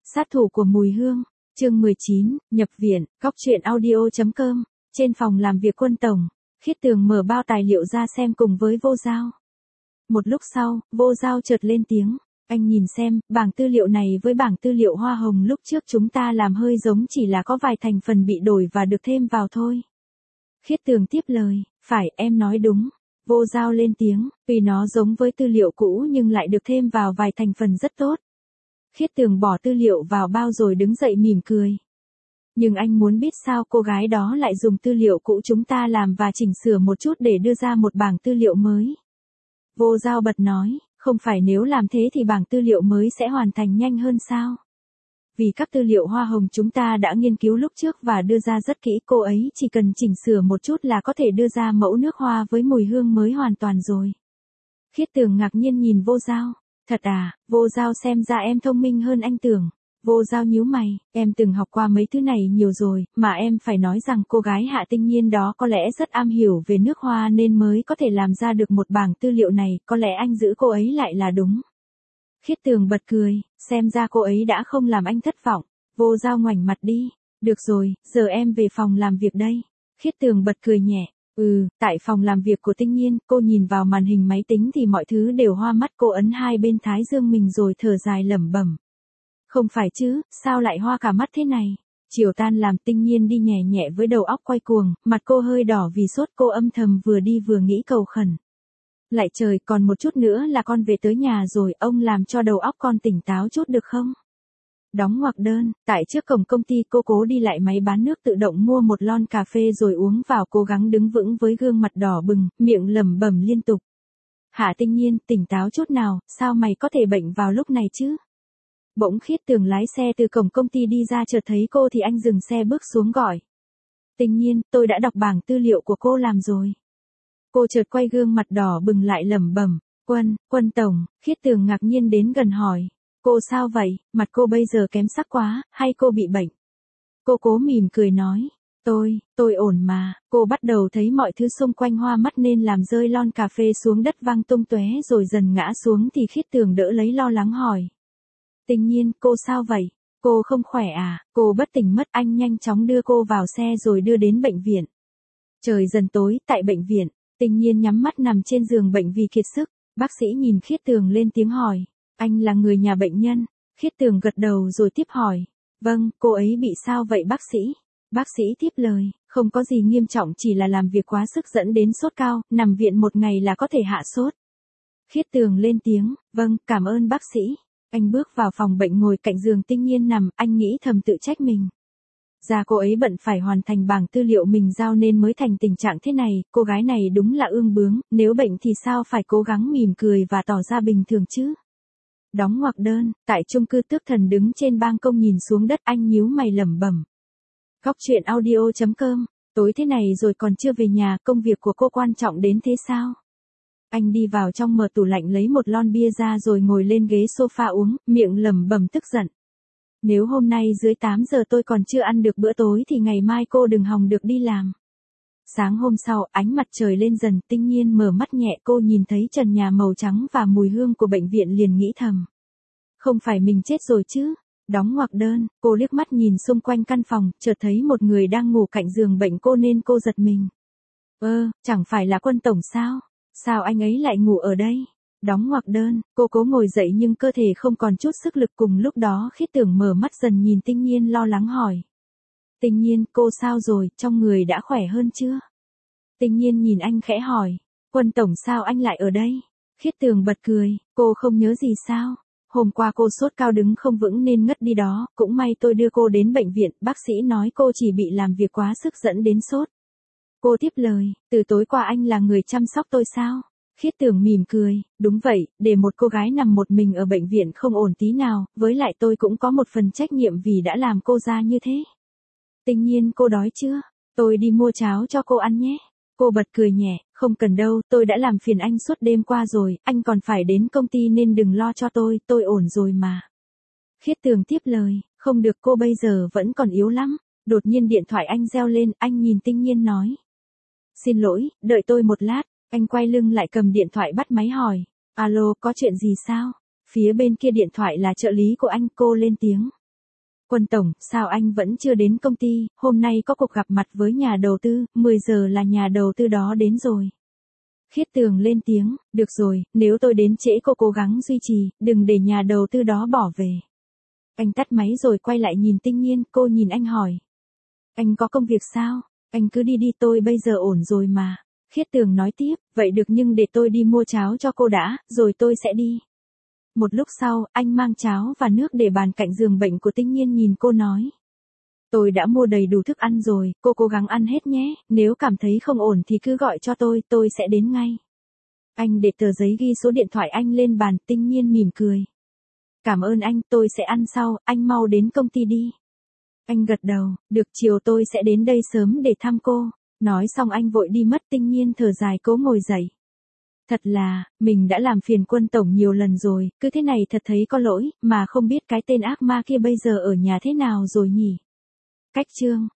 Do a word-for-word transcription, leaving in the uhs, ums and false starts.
Sát thủ của mùi hương, chương mười chín, nhập viện, góc truyện audio chấm com, trên phòng làm việc Quân tổng, Khiết Tường mở bao tài liệu ra xem cùng với Vô Giao. Một lúc sau, Vô Giao chợt lên tiếng, anh nhìn xem, bảng tư liệu này với bảng tư liệu hoa hồng lúc trước chúng ta làm hơi giống, chỉ là có vài thành phần bị đổi và được thêm vào thôi. Khiết Tường tiếp lời, phải, em nói đúng. Vô Giao lên tiếng, vì nó giống với tư liệu cũ nhưng lại được thêm vào vài thành phần rất tốt. Khiết Tường bỏ tư liệu vào bao rồi đứng dậy mỉm cười. Nhưng anh muốn biết sao cô gái đó lại dùng tư liệu cũ chúng ta làm và chỉnh sửa một chút để đưa ra một bảng tư liệu mới. Vô Giao bật nói, không phải nếu làm thế thì bảng tư liệu mới sẽ hoàn thành nhanh hơn sao? Vì các tư liệu hoa hồng chúng ta đã nghiên cứu lúc trước và đưa ra rất kỹ, cô ấy chỉ cần chỉnh sửa một chút là có thể đưa ra mẫu nước hoa với mùi hương mới hoàn toàn rồi. Khiết Tường ngạc nhiên nhìn Vô Giao. Thật à, Vô Giao xem ra em thông minh hơn anh tưởng. Vô Giao nhíu mày, em từng học qua mấy thứ này nhiều rồi, mà em phải nói rằng cô gái Hạ Tinh Nhiên đó có lẽ rất am hiểu về nước hoa nên mới có thể làm ra được một bảng tư liệu này, có lẽ anh giữ cô ấy lại là đúng. Khiết Tường bật cười, xem ra cô ấy đã không làm anh thất vọng. Vô Giao ngoảnh mặt đi, được rồi, giờ em về phòng làm việc đây. Khiết Tường bật cười nhẹ. Ừ, tại phòng làm việc của Tinh Nhiên, cô nhìn vào màn hình máy tính thì mọi thứ đều hoa mắt, cô ấn hai bên thái dương mình rồi thở dài lẩm bẩm. Không phải chứ, sao lại hoa cả mắt thế này? Chiều tan làm Tinh Nhiên đi nhẹ nhẹ với đầu óc quay cuồng, mặt cô hơi đỏ vì sốt, cô âm thầm vừa đi vừa nghĩ cầu khẩn. Lại trời, còn một chút nữa là con về tới nhà rồi, ông làm cho đầu óc con tỉnh táo chút được không? Đóng ngoặc đơn, tại trước cổng công ty cô cố đi lại máy bán nước tự động mua một lon cà phê rồi uống vào, cố gắng đứng vững với gương mặt đỏ bừng, miệng lẩm bẩm liên tục. Hạ Tinh Nhiên, tỉnh táo chút nào, sao mày có thể bệnh vào lúc này chứ? Bỗng Khiết Tường lái xe từ cổng công ty đi ra, chợt thấy cô thì anh dừng xe bước xuống gọi. Tinh Nhiên, tôi đã đọc bảng tư liệu của cô làm rồi. Cô chợt quay gương mặt đỏ bừng lại lẩm bẩm, Quân, Quân tổng. Khiết Tường ngạc nhiên đến gần hỏi. Cô sao vậy, mặt cô bây giờ kém sắc quá, hay cô bị bệnh? Cô cố mỉm cười nói, tôi, tôi ổn mà. Cô bắt đầu thấy mọi thứ xung quanh hoa mắt nên làm rơi lon cà phê xuống đất văng tung tóe rồi dần ngã xuống thì Khiết Tường đỡ lấy lo lắng hỏi. Tinh Nhiên, cô sao vậy? Cô không khỏe à? Cô bất tỉnh mất, anh nhanh chóng đưa cô vào xe rồi đưa đến bệnh viện. Trời dần tối, tại bệnh viện, Tinh Nhiên nhắm mắt nằm trên giường bệnh vì kiệt sức. Bác sĩ nhìn Khiết Tường lên tiếng hỏi. Anh là người nhà bệnh nhân. Khiết Tường gật đầu rồi tiếp hỏi. Vâng, cô ấy bị sao vậy bác sĩ? Bác sĩ tiếp lời, không có gì nghiêm trọng, chỉ là làm việc quá sức dẫn đến sốt cao, nằm viện một ngày là có thể hạ sốt. Khiết Tường lên tiếng, vâng, cảm ơn bác sĩ. Anh bước vào phòng bệnh ngồi cạnh giường Tinh Nhiên nằm, anh nghĩ thầm tự trách mình. Ra cô ấy bận phải hoàn thành bảng tư liệu mình giao nên mới thành tình trạng thế này, cô gái này đúng là ương bướng, nếu bệnh thì sao phải cố gắng mỉm cười và tỏ ra bình thường chứ. Đóng ngoặc đơn, tại chung cư Tước Thần đứng trên ban công nhìn xuống đất, anh nhíu mày lẩm bẩm. Góc truyện audio chấm com, tối thế này rồi còn chưa về nhà, công việc của cô quan trọng đến thế sao? Anh đi vào trong mở tủ lạnh lấy một lon bia ra rồi ngồi lên ghế sofa uống, miệng lẩm bẩm tức giận. Nếu hôm nay dưới tám giờ tôi còn chưa ăn được bữa tối thì ngày mai cô đừng hòng được đi làm. Sáng hôm sau, ánh mặt trời lên dần, Tinh Nhiên mở mắt nhẹ, cô nhìn thấy trần nhà màu trắng và mùi hương của bệnh viện liền nghĩ thầm. Không phải mình chết rồi chứ? Đóng ngoặc đơn, cô liếc mắt nhìn xung quanh căn phòng, chợt thấy một người đang ngủ cạnh giường bệnh cô nên cô giật mình. Ơ, chẳng phải là Quân tổng sao? Sao anh ấy lại ngủ ở đây? Đóng ngoặc đơn, cô cố ngồi dậy nhưng cơ thể không còn chút sức lực, cùng lúc đó Khiết Tường mở mắt dần nhìn Tinh Nhiên lo lắng hỏi. Tinh Nhiên, cô sao rồi, trong người đã khỏe hơn chưa? Tinh Nhiên nhìn anh khẽ hỏi. Quân tổng sao anh lại ở đây? Khiết Tường bật cười, cô không nhớ gì sao? Hôm qua cô sốt cao đứng không vững nên ngất đi đó, cũng may tôi đưa cô đến bệnh viện, bác sĩ nói cô chỉ bị làm việc quá sức dẫn đến sốt. Cô tiếp lời, từ tối qua anh là người chăm sóc tôi sao? Khiết Tường mỉm cười, đúng vậy, để một cô gái nằm một mình ở bệnh viện không ổn tí nào, với lại tôi cũng có một phần trách nhiệm vì đã làm cô ra như thế. Tinh Nhiên, cô đói chưa? Tôi đi mua cháo cho cô ăn nhé. Cô bật cười nhẹ, không cần đâu, tôi đã làm phiền anh suốt đêm qua rồi, anh còn phải đến công ty nên đừng lo cho tôi, tôi ổn rồi mà. Khiết Tường tiếp lời, không được, cô bây giờ vẫn còn yếu lắm. Đột nhiên điện thoại anh reo lên, anh nhìn Tinh Nhiên nói. Xin lỗi, đợi tôi một lát. Anh quay lưng lại cầm điện thoại bắt máy hỏi. Alo, có chuyện gì sao? Phía bên kia điện thoại là trợ lý của anh, cô lên tiếng. Quân tổng, sao anh vẫn chưa đến công ty, hôm nay có cuộc gặp mặt với nhà đầu tư, mười giờ là nhà đầu tư đó đến rồi. Khiết Tường lên tiếng, được rồi, nếu tôi đến trễ cô cố gắng duy trì, đừng để nhà đầu tư đó bỏ về. Anh tắt máy rồi quay lại nhìn Tinh Nhiên, cô nhìn anh hỏi. Anh có công việc sao? Anh cứ đi đi, tôi bây giờ ổn rồi mà. Khiết Tường nói tiếp, vậy được nhưng để tôi đi mua cháo cho cô đã, rồi tôi sẽ đi. Một lúc sau, anh mang cháo và nước để bàn cạnh giường bệnh của Tinh Nhiên nhìn cô nói. Tôi đã mua đầy đủ thức ăn rồi, cô cố gắng ăn hết nhé, nếu cảm thấy không ổn thì cứ gọi cho tôi, tôi sẽ đến ngay. Anh để tờ giấy ghi số điện thoại anh lên bàn, Tinh Nhiên mỉm cười. Cảm ơn anh, tôi sẽ ăn sau, anh mau đến công ty đi. Anh gật đầu, được, chiều tôi sẽ đến đây sớm để thăm cô. Nói xong anh vội đi mất. Tinh Nhiên thở dài cố ngồi dậy. Thật là, mình đã làm phiền Quân tổng nhiều lần rồi, cứ thế này thật thấy có lỗi, mà không biết cái tên ác ma kia bây giờ ở nhà thế nào rồi nhỉ. Cách chương